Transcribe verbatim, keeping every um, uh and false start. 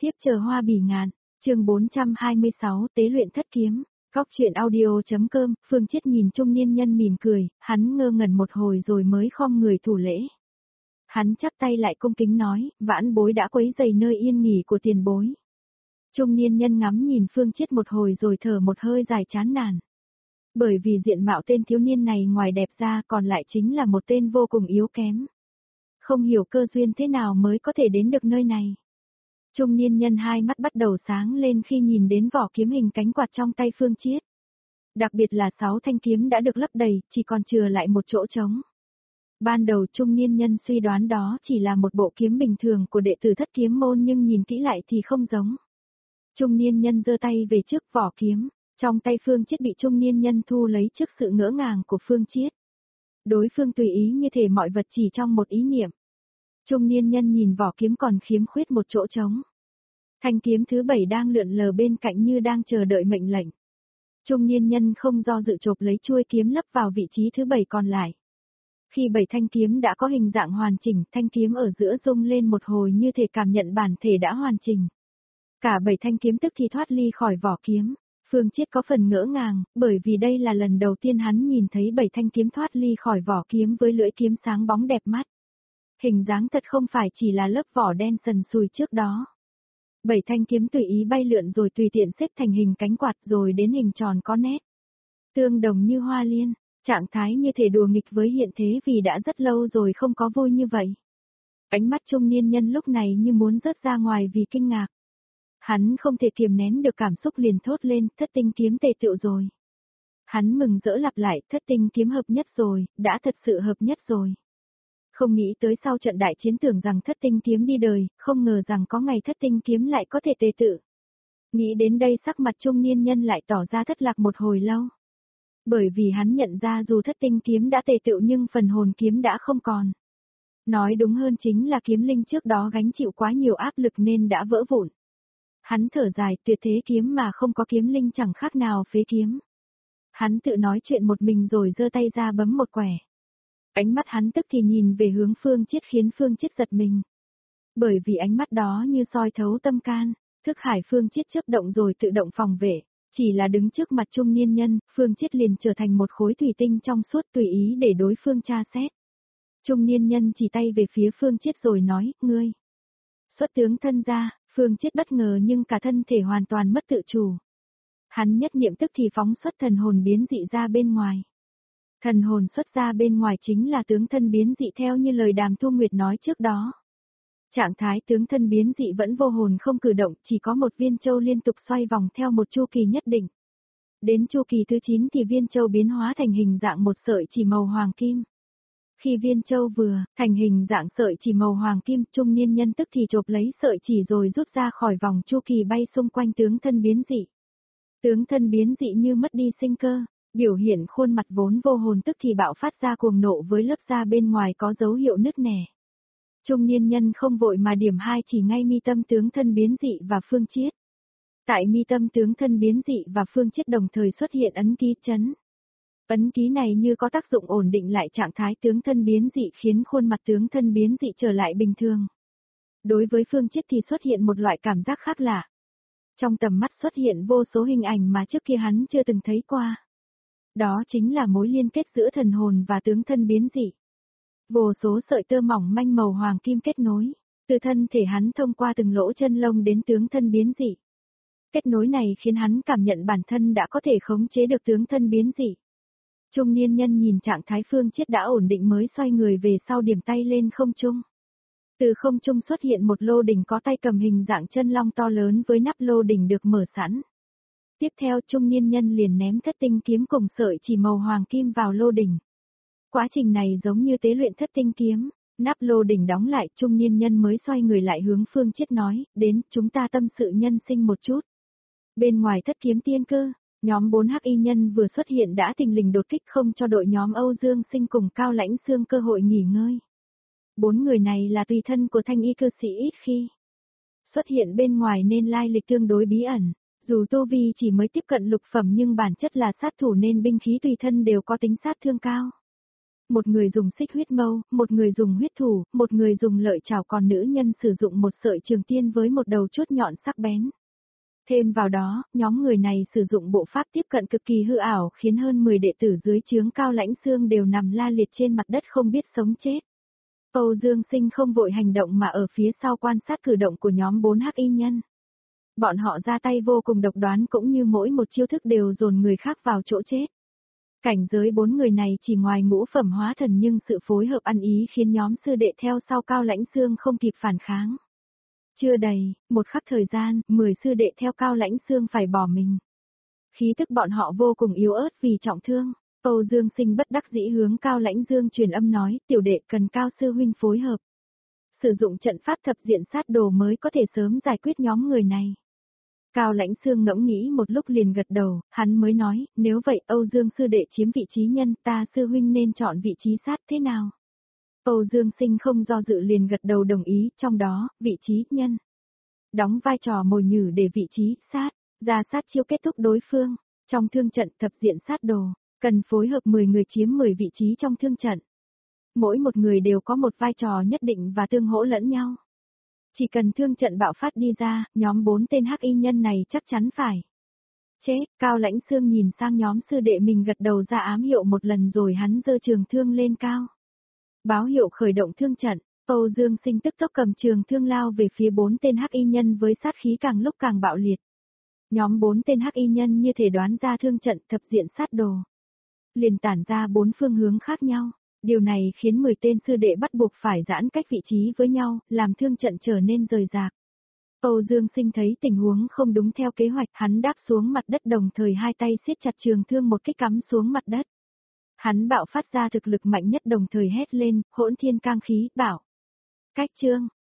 tiếp chờ hoa bỉ ngạn, chương bốn trăm hai mươi sáu tế luyện thất kiếm, góc chuyện audio.com, Phương Chiết nhìn trung niên nhân mỉm cười, hắn ngơ ngẩn một hồi rồi mới khom người thủ lễ. Hắn chắp tay lại cung kính nói, vãn bối đã quấy rầy nơi yên nghỉ của tiền bối. Trung niên nhân ngắm nhìn Phương Chiết một hồi rồi thở một hơi dài chán nản. Bởi vì diện mạo tên thiếu niên này ngoài đẹp ra còn lại chính là một tên vô cùng yếu kém. Không hiểu cơ duyên thế nào mới có thể đến được nơi này. Trung niên nhân hai mắt bắt đầu sáng lên khi nhìn đến vỏ kiếm hình cánh quạt trong tay Phương Chiết. Đặc biệt là sáu thanh kiếm đã được lấp đầy, chỉ còn chừa lại một chỗ trống. Ban đầu trung niên nhân suy đoán đó chỉ là một bộ kiếm bình thường của đệ tử thất kiếm môn nhưng nhìn kỹ lại thì không giống. Trung niên nhân giơ tay về trước vỏ kiếm, trong tay Phương Chiết bị trung niên nhân thu lấy trước sự ngỡ ngàng của Phương Chiết. Đối phương tùy ý như thể mọi vật chỉ trong một ý niệm. Trung niên nhân nhìn vỏ kiếm còn khiếm khuyết một chỗ trống. Thanh kiếm thứ bảy đang lượn lờ bên cạnh như đang chờ đợi mệnh lệnh. Trung niên nhân không do dự chộp lấy chuôi kiếm lấp vào vị trí thứ bảy còn lại. Khi bảy thanh kiếm đã có hình dạng hoàn chỉnh, thanh kiếm ở giữa rung lên một hồi như thể cảm nhận bản thể đã hoàn chỉnh. Cả bảy thanh kiếm tức thì thoát ly khỏi vỏ kiếm. Phương Chiết có phần ngỡ ngàng, bởi vì đây là lần đầu tiên hắn nhìn thấy bảy thanh kiếm thoát ly khỏi vỏ kiếm với lưỡi kiếm sáng bóng đẹp mắt. Hình dáng thật không phải chỉ là lớp vỏ đen sần sùi trước đó. Bảy thanh kiếm tùy ý bay lượn rồi tùy tiện xếp thành hình cánh quạt rồi đến hình tròn có nét. Tương đồng như hoa liên, trạng thái như thể đùa nghịch với hiện thế vì đã rất lâu rồi không có vui như vậy. Ánh mắt trung niên nhân lúc này như muốn rớt ra ngoài vì kinh ngạc. Hắn không thể kiềm nén được cảm xúc liền thốt lên, thất tinh kiếm tề tựu rồi. Hắn mừng rỡ lặp lại, thất tinh kiếm hợp nhất rồi, đã thật sự hợp nhất rồi. Không nghĩ tới sau trận đại chiến tưởng rằng thất tinh kiếm đi đời, không ngờ rằng có ngày thất tinh kiếm lại có thể tề tự. Nghĩ đến đây sắc mặt trung niên nhân lại tỏ ra thất lạc một hồi lâu. Bởi vì hắn nhận ra dù thất tinh kiếm đã tề tựu nhưng phần hồn kiếm đã không còn. Nói đúng hơn chính là kiếm linh trước đó gánh chịu quá nhiều áp lực nên đã vỡ vụn. Hắn thở dài, tuyệt thế kiếm mà không có kiếm linh chẳng khác nào phế kiếm. Hắn tự nói chuyện một mình rồi giơ tay ra bấm một quẻ. Ánh mắt hắn tức thì nhìn về hướng Phương Chiết khiến Phương Chiết giật mình. Bởi vì ánh mắt đó như soi thấu tâm can, thức hải Phương Chiết chớp động rồi tự động phòng vệ, chỉ là đứng trước mặt trung niên nhân, Phương Chiết liền trở thành một khối thủy tinh trong suốt tùy ý để đối phương tra xét. Trung niên nhân chỉ tay về phía Phương Chiết rồi nói, ngươi. Xuất tướng thân ra, Phương Chiết bất ngờ nhưng cả thân thể hoàn toàn mất tự chủ. Hắn nhất niệm tức thì phóng xuất thần hồn biến dị ra bên ngoài. Thần hồn xuất ra bên ngoài chính là tướng thân biến dị theo như lời Đàm Thu Nguyệt nói trước đó. Trạng thái tướng thân biến dị vẫn vô hồn không cử động, chỉ có một viên châu liên tục xoay vòng theo một chu kỳ nhất định. Đến chu kỳ thứ chín thì viên châu biến hóa thành hình dạng một sợi chỉ màu hoàng kim. Khi viên châu vừa thành hình dạng sợi chỉ màu hoàng kim, trung niên nhân tức thì chộp lấy sợi chỉ rồi rút ra khỏi vòng chu kỳ bay xung quanh tướng thân biến dị. Tướng thân biến dị như mất đi sinh cơ, biểu hiện khuôn mặt vốn vô hồn tức thì bạo phát ra cuồng nộ với lớp da bên ngoài có dấu hiệu nứt nẻ. Trung niên nhân không vội mà điểm hai chỉ ngay mi tâm tướng thân biến dị và Phương Chiết. Tại mi tâm tướng thân biến dị và Phương Chiết đồng thời xuất hiện ấn ký chấn. Ấn ký này như có tác dụng ổn định lại trạng thái tướng thân biến dị khiến khuôn mặt tướng thân biến dị trở lại bình thường. Đối với Phương Chiết thì xuất hiện một loại cảm giác khác lạ. Trong tầm mắt xuất hiện vô số hình ảnh mà trước kia hắn chưa từng thấy qua. Đó chính là mối liên kết giữa thần hồn và tướng thân biến dị. Vô số sợi tơ mỏng manh màu hoàng kim kết nối, từ thân thể hắn thông qua từng lỗ chân lông đến tướng thân biến dị. Kết nối này khiến hắn cảm nhận bản thân đã có thể khống chế được tướng thân biến dị. Trung niên nhân nhìn trạng thái Phương Chiết đã ổn định mới xoay người về sau điểm tay lên không trung. Từ không trung xuất hiện một lô đỉnh có tay cầm hình dạng chân long to lớn với nắp lô đỉnh được mở sẵn. Tiếp theo trung niên nhân liền ném thất tinh kiếm cùng sợi chỉ màu hoàng kim vào lô đỉnh. Quá trình này giống như tế luyện thất tinh kiếm, nắp lô đỉnh đóng lại trung niên nhân mới xoay người lại hướng Phương Chiết nói, đến chúng ta tâm sự nhân sinh một chút. Bên ngoài thất kiếm tiên cơ, nhóm bốn hắc y nhân vừa xuất hiện đã thình lình đột kích không cho đội nhóm Âu Dương Sinh cùng Cao Lãnh Xương cơ hội nghỉ ngơi. Bốn người này là tùy thân của thanh y cư sĩ ít khi xuất hiện bên ngoài nên lai lịch tương đối bí ẩn. Dù tu vi chỉ mới tiếp cận lục phẩm nhưng bản chất là sát thủ nên binh khí tùy thân đều có tính sát thương cao. Một người dùng xích huyết mâu, một người dùng huyết thủ, một người dùng lợi chảo, còn nữ nhân sử dụng một sợi trường tiên với một đầu chốt nhọn sắc bén. Thêm vào đó, nhóm người này sử dụng bộ pháp tiếp cận cực kỳ hư ảo khiến hơn mười đệ tử dưới trướng Cao Lãnh Xương đều nằm la liệt trên mặt đất không biết sống chết. Âu Dương Sinh không vội hành động mà ở phía sau quan sát cử động của nhóm bốn hắc y nhân. Bọn họ ra tay vô cùng độc đoán cũng như mỗi một chiêu thức đều dồn người khác vào chỗ chết. Cảnh giới bốn người này chỉ ngoài ngũ phẩm hóa thần nhưng sự phối hợp ăn ý khiến nhóm sư đệ theo sau Cao Lãnh Xương không kịp phản kháng. Chưa đầy, một khắc thời gian, mười sư đệ theo Cao Lãnh Xương phải bỏ mình. Khí tức bọn họ vô cùng yếu ớt vì trọng thương. Âu Dương Sinh bất đắc dĩ hướng Cao Lãnh Dương truyền âm nói, tiểu đệ cần Cao sư huynh phối hợp. Sử dụng trận pháp thập diện sát đồ mới có thể sớm giải quyết nhóm người này. Cao Lãnh Xương ngẫm nghĩ một lúc liền gật đầu, hắn mới nói, nếu vậy Âu Dương sư đệ chiếm vị trí nhân, ta sư huynh nên chọn vị trí sát thế nào? Âu Dương Sinh không do dự liền gật đầu đồng ý, trong đó, vị trí nhân. Đóng vai trò mồi nhử để vị trí sát, ra sát chiêu kết thúc đối phương. Trong thương trận thập diện sát đồ, cần phối hợp mười người chiếm mười vị trí trong thương trận. Mỗi một người đều có một vai trò nhất định và tương hỗ lẫn nhau. Chỉ cần thương trận bạo phát đi ra, nhóm bốn tên hắc y nhân này chắc chắn phải chết. Cao Lãnh Xương nhìn sang nhóm sư đệ mình gật đầu ra ám hiệu một lần rồi hắn giơ trường thương lên cao. Báo hiệu khởi động thương trận, Âu Dương Sinh tức tốc cầm trường thương lao về phía bốn tên hắc y nhân với sát khí càng lúc càng bạo liệt. Nhóm bốn tên hắc y nhân như thể đoán ra thương trận thập diện sát đồ. Liền tản ra bốn phương hướng khác nhau. Điều này khiến mười tên sư đệ bắt buộc phải giãn cách vị trí với nhau, làm thương trận trở nên rời rạc. Âu Dương Sinh thấy tình huống không đúng theo kế hoạch, hắn đáp xuống mặt đất đồng thời hai tay siết chặt trường thương một kích cắm xuống mặt đất. Hắn bạo phát ra thực lực mạnh nhất đồng thời hét lên, hỗn thiên cang khí, bảo. Cách chương,